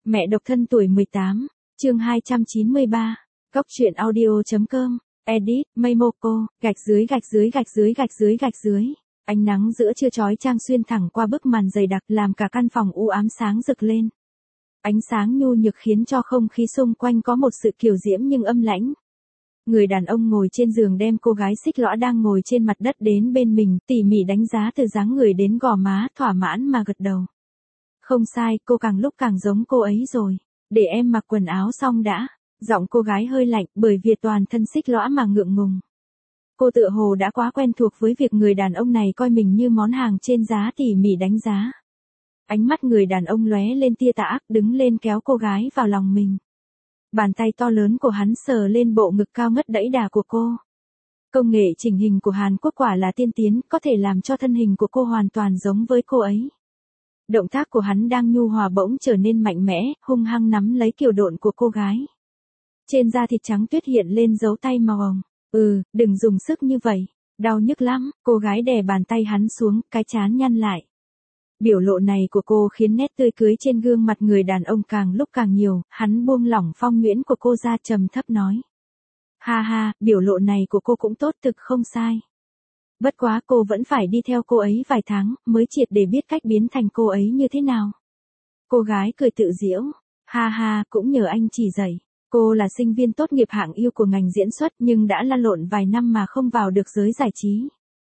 Mẹ độc thân tuổi 18, chương 293, Cóc truyện audio.com, edit, Maymoko, gạch dưới. Ánh nắng giữa trưa chói chang xuyên thẳng qua bức màn dày đặc làm cả căn phòng u ám sáng rực lên. Ánh sáng nhu nhược khiến cho không khí xung quanh có một sự kiều diễm nhưng âm lãnh. Người đàn ông ngồi trên giường đem cô gái xích lõa đang ngồi trên mặt đất đến bên mình, tỉ mỉ đánh giá từ dáng người đến gò má, thỏa mãn mà gật đầu. Không sai, cô càng lúc càng giống cô ấy rồi. Để em mặc quần áo xong đã. Giọng cô gái hơi lạnh bởi vì toàn thân xích lõa mà ngượng ngùng. Cô tựa hồ đã quá quen thuộc với việc người đàn ông này coi mình như món hàng trên giá tỉ mỉ đánh giá. Ánh mắt người đàn ông lóe lên tia tà ác, đứng lên kéo cô gái vào lòng mình. Bàn tay to lớn của hắn sờ lên bộ ngực cao ngất đẫy đà của cô. Công nghệ chỉnh hình của Hàn Quốc quả là tiên tiến, có thể làm cho thân hình của cô hoàn toàn giống với cô ấy. Động tác của hắn đang nhu hòa bỗng trở nên mạnh mẽ, hung hăng nắm lấy kiều độn của cô gái. Trên da thịt trắng tuyết hiện lên dấu tay màu hồng. Đừng dùng sức như vậy, đau nhức lắm. Cô gái đè bàn tay hắn xuống, cái trán nhăn lại. Biểu lộ này của cô khiến nét tươi cưới trên gương mặt người đàn ông càng lúc càng nhiều, hắn buông lỏng phong nhuyễn của cô ra trầm thấp nói. Ha ha, biểu lộ này của cô cũng tốt thực không sai. Bất quá cô vẫn phải đi theo cô ấy vài tháng, mới triệt để biết cách biến thành cô ấy như thế nào. Cô gái cười tự giễu. Ha ha, cũng nhờ anh chỉ dạy. Cô là sinh viên tốt nghiệp hạng yêu của ngành diễn xuất nhưng đã lăn lộn vài năm mà không vào được giới giải trí.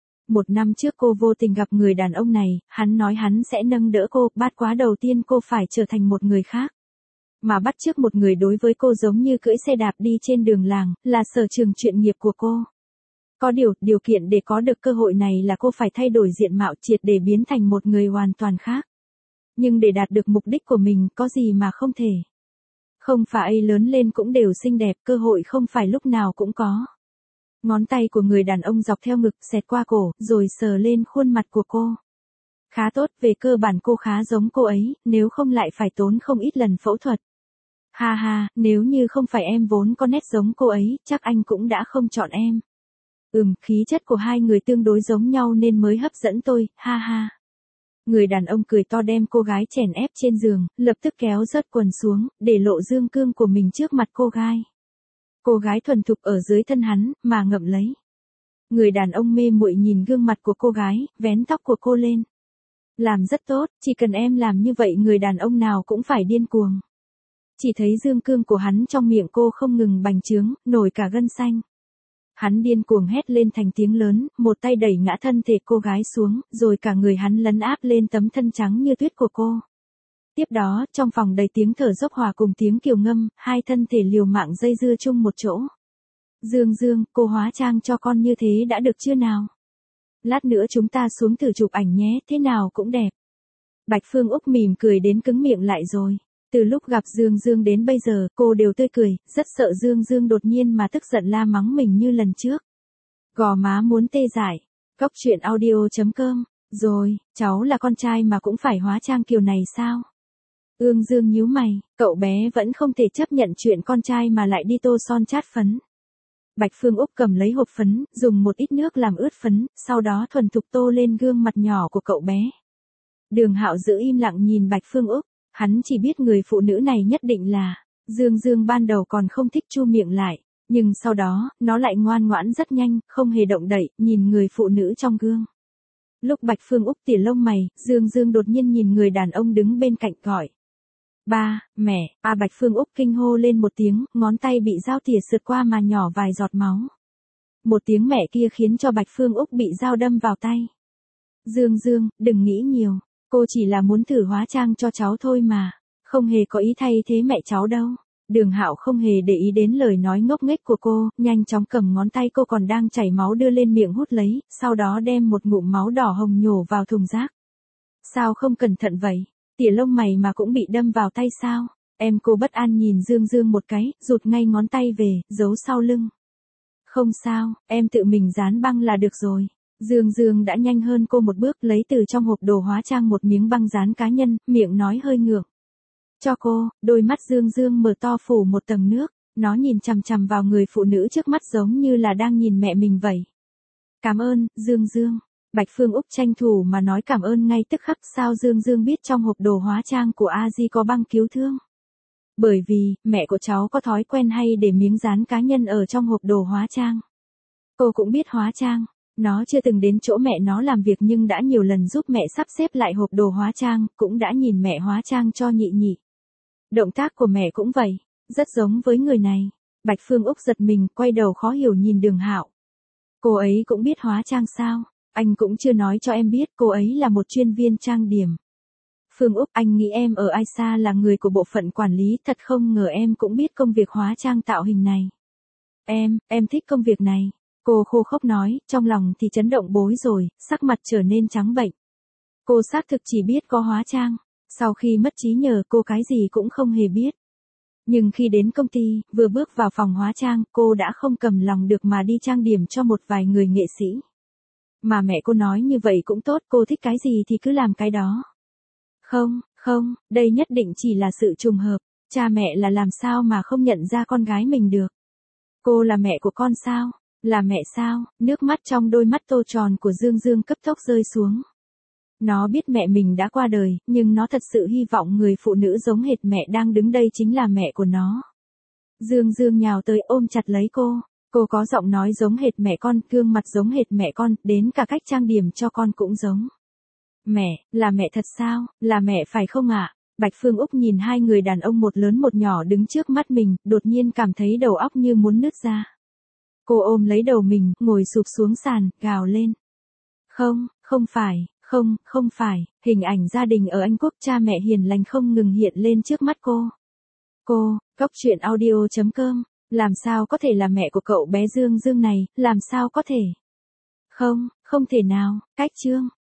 1 năm trước cô vô tình gặp người đàn ông này, hắn nói hắn sẽ nâng đỡ cô, bát quá đầu tiên cô phải trở thành một người khác. Mà bắt chước một người đối với cô giống như cưỡi xe đạp đi trên đường làng, là sở trường chuyện nghiệp của cô. Có điều kiện để có được cơ hội này là cô phải thay đổi diện mạo triệt để biến thành một người hoàn toàn khác. Nhưng để đạt được mục đích của mình có gì mà không thể. Không phải lớn lên cũng đều xinh đẹp, cơ hội không phải lúc nào cũng có. Ngón tay của người đàn ông dọc theo ngực xẹt qua cổ, rồi sờ lên khuôn mặt của cô. Khá tốt, về cơ bản cô khá giống cô ấy, nếu không lại phải tốn không ít lần phẫu thuật. Ha ha, nếu như không phải em vốn có nét giống cô ấy, chắc anh cũng đã không chọn em. Khí chất của hai người tương đối giống nhau nên mới hấp dẫn tôi, ha ha. Người đàn ông cười to đem cô gái chèn ép trên giường, lập tức kéo rớt quần xuống, để lộ dương cương của mình trước mặt cô gái. Cô gái thuần thục ở dưới thân hắn, mà ngậm lấy. Người đàn ông mê muội nhìn gương mặt của cô gái, vén tóc của cô lên. Làm rất tốt, chỉ cần em làm như vậy người đàn ông nào cũng phải điên cuồng. Chỉ thấy dương cương của hắn trong miệng cô không ngừng bành trướng, nổi cả gân xanh. Hắn điên cuồng hét lên thành tiếng lớn, một tay đẩy ngã thân thể cô gái xuống, rồi cả người hắn lấn áp lên tấm thân trắng như tuyết của cô. Tiếp đó, trong phòng đầy tiếng thở dốc hòa cùng tiếng kiều ngâm, hai thân thể liều mạng dây dưa chung một chỗ. Dương, cô hóa trang cho con như thế đã được chưa nào? Lát nữa chúng ta xuống thử chụp ảnh nhé, thế nào cũng đẹp. Bạch Phương Úc mỉm cười đến cứng miệng lại rồi. Từ lúc gặp Dương đến bây giờ, cô đều tươi cười, rất sợ Dương đột nhiên mà tức giận la mắng mình như lần trước. Gò má muốn tê dại. Cóc truyện audio.com. Rồi, cháu là con trai mà cũng phải hóa trang kiểu này sao? Dương nhíu mày, cậu bé vẫn không thể chấp nhận chuyện con trai mà lại đi tô son chát phấn. Bạch Phương Úc cầm lấy hộp phấn, dùng một ít nước làm ướt phấn, sau đó thuần thục tô lên gương mặt nhỏ của cậu bé. Đường Hạo giữ im lặng nhìn Bạch Phương Úc, hắn chỉ biết người phụ nữ này nhất định là, Dương ban đầu còn không thích chu miệng lại, nhưng sau đó, nó lại ngoan ngoãn rất nhanh, không hề động đậy, nhìn người phụ nữ trong gương. Lúc Bạch Phương Úc tỉa lông mày, Dương đột nhiên nhìn người đàn ông đứng bên cạnh gọi. Ba, mẹ, Bạch Phương Úc kinh hô lên một tiếng, ngón tay bị dao tỉa sượt qua mà nhỏ vài giọt máu. Một tiếng mẹ kia khiến cho Bạch Phương Úc bị dao đâm vào tay. Dương, đừng nghĩ nhiều, cô chỉ là muốn thử hóa trang cho cháu thôi mà, không hề có ý thay thế mẹ cháu đâu. Đường Hạo không hề để ý đến lời nói ngốc nghếch của cô, nhanh chóng cầm ngón tay cô còn đang chảy máu đưa lên miệng hút lấy, sau đó đem một ngụm máu đỏ hồng nhổ vào thùng rác. Sao không cẩn thận vậy? Tỉa lông mày mà cũng bị đâm vào tay sao? Em cô bất an nhìn Dương một cái, rụt ngay ngón tay về, giấu sau lưng. Không sao, em tự mình dán băng là được rồi. Dương đã nhanh hơn cô một bước lấy từ trong hộp đồ hóa trang một miếng băng dán cá nhân, miệng nói hơi ngượng. Cho cô, đôi mắt Dương mở to phủ một tầng nước, nó nhìn chằm chằm vào người phụ nữ trước mắt giống như là đang nhìn mẹ mình vậy. Cảm ơn, Dương. Bạch Phương Úc tranh thủ mà nói cảm ơn ngay tức khắc sao Dương biết trong hộp đồ hóa trang của A Di có băng cứu thương. Bởi vì, mẹ của cháu có thói quen hay để miếng dán cá nhân ở trong hộp đồ hóa trang. Cô cũng biết hóa trang. Nó chưa từng đến chỗ mẹ nó làm việc nhưng đã nhiều lần giúp mẹ sắp xếp lại hộp đồ hóa trang, cũng đã nhìn mẹ hóa trang cho nhị nhị. Động tác của mẹ cũng vậy, rất giống với người này. Bạch Phương Úc giật mình, quay đầu khó hiểu nhìn Đường Hạo. Cô ấy cũng biết hóa trang sao? Anh cũng chưa nói cho em biết cô ấy là một chuyên viên trang điểm. Phương Úc, anh nghĩ em ở ISA là người của bộ phận quản lý, thật không ngờ em cũng biết công việc hóa trang tạo hình này. Em thích công việc này. Cô khô khốc nói, trong lòng thì chấn động bối rồi, sắc mặt trở nên trắng bệch. Cô xác thực chỉ biết có hóa trang. Sau khi mất trí nhớ cô cái gì cũng không hề biết. Nhưng khi đến công ty, vừa bước vào phòng hóa trang, cô đã không cầm lòng được mà đi trang điểm cho một vài người nghệ sĩ. Mà mẹ cô nói như vậy cũng tốt, cô thích cái gì thì cứ làm cái đó. Không, đây nhất định chỉ là sự trùng hợp. Cha mẹ là làm sao mà không nhận ra con gái mình được. Cô là mẹ của con sao? Là mẹ sao? Nước mắt trong đôi mắt tô tròn của Dương Dương cấp tốc rơi xuống. Nó biết mẹ mình đã qua đời, nhưng nó thật sự hy vọng người phụ nữ giống hệt mẹ đang đứng đây chính là mẹ của nó. Dương Dương nhào tới ôm chặt lấy cô. Cô có giọng nói giống hệt mẹ con, gương mặt giống hệt mẹ con, đến cả cách trang điểm cho con cũng giống. Mẹ, là mẹ thật sao? Là mẹ phải không ạ? Bạch Phương Úc nhìn hai người đàn ông một lớn một nhỏ đứng trước mắt mình, đột nhiên cảm thấy đầu óc như muốn nứt ra. Cô ôm lấy đầu mình, ngồi sụp xuống sàn, gào lên. Không phải, hình ảnh gia đình ở Anh Quốc cha mẹ hiền lành không ngừng hiện lên trước mắt cô. Cóc truyện audio.com, làm sao có thể là mẹ của cậu bé Dương Dương này, làm sao có thể? Không thể nào, cách chương.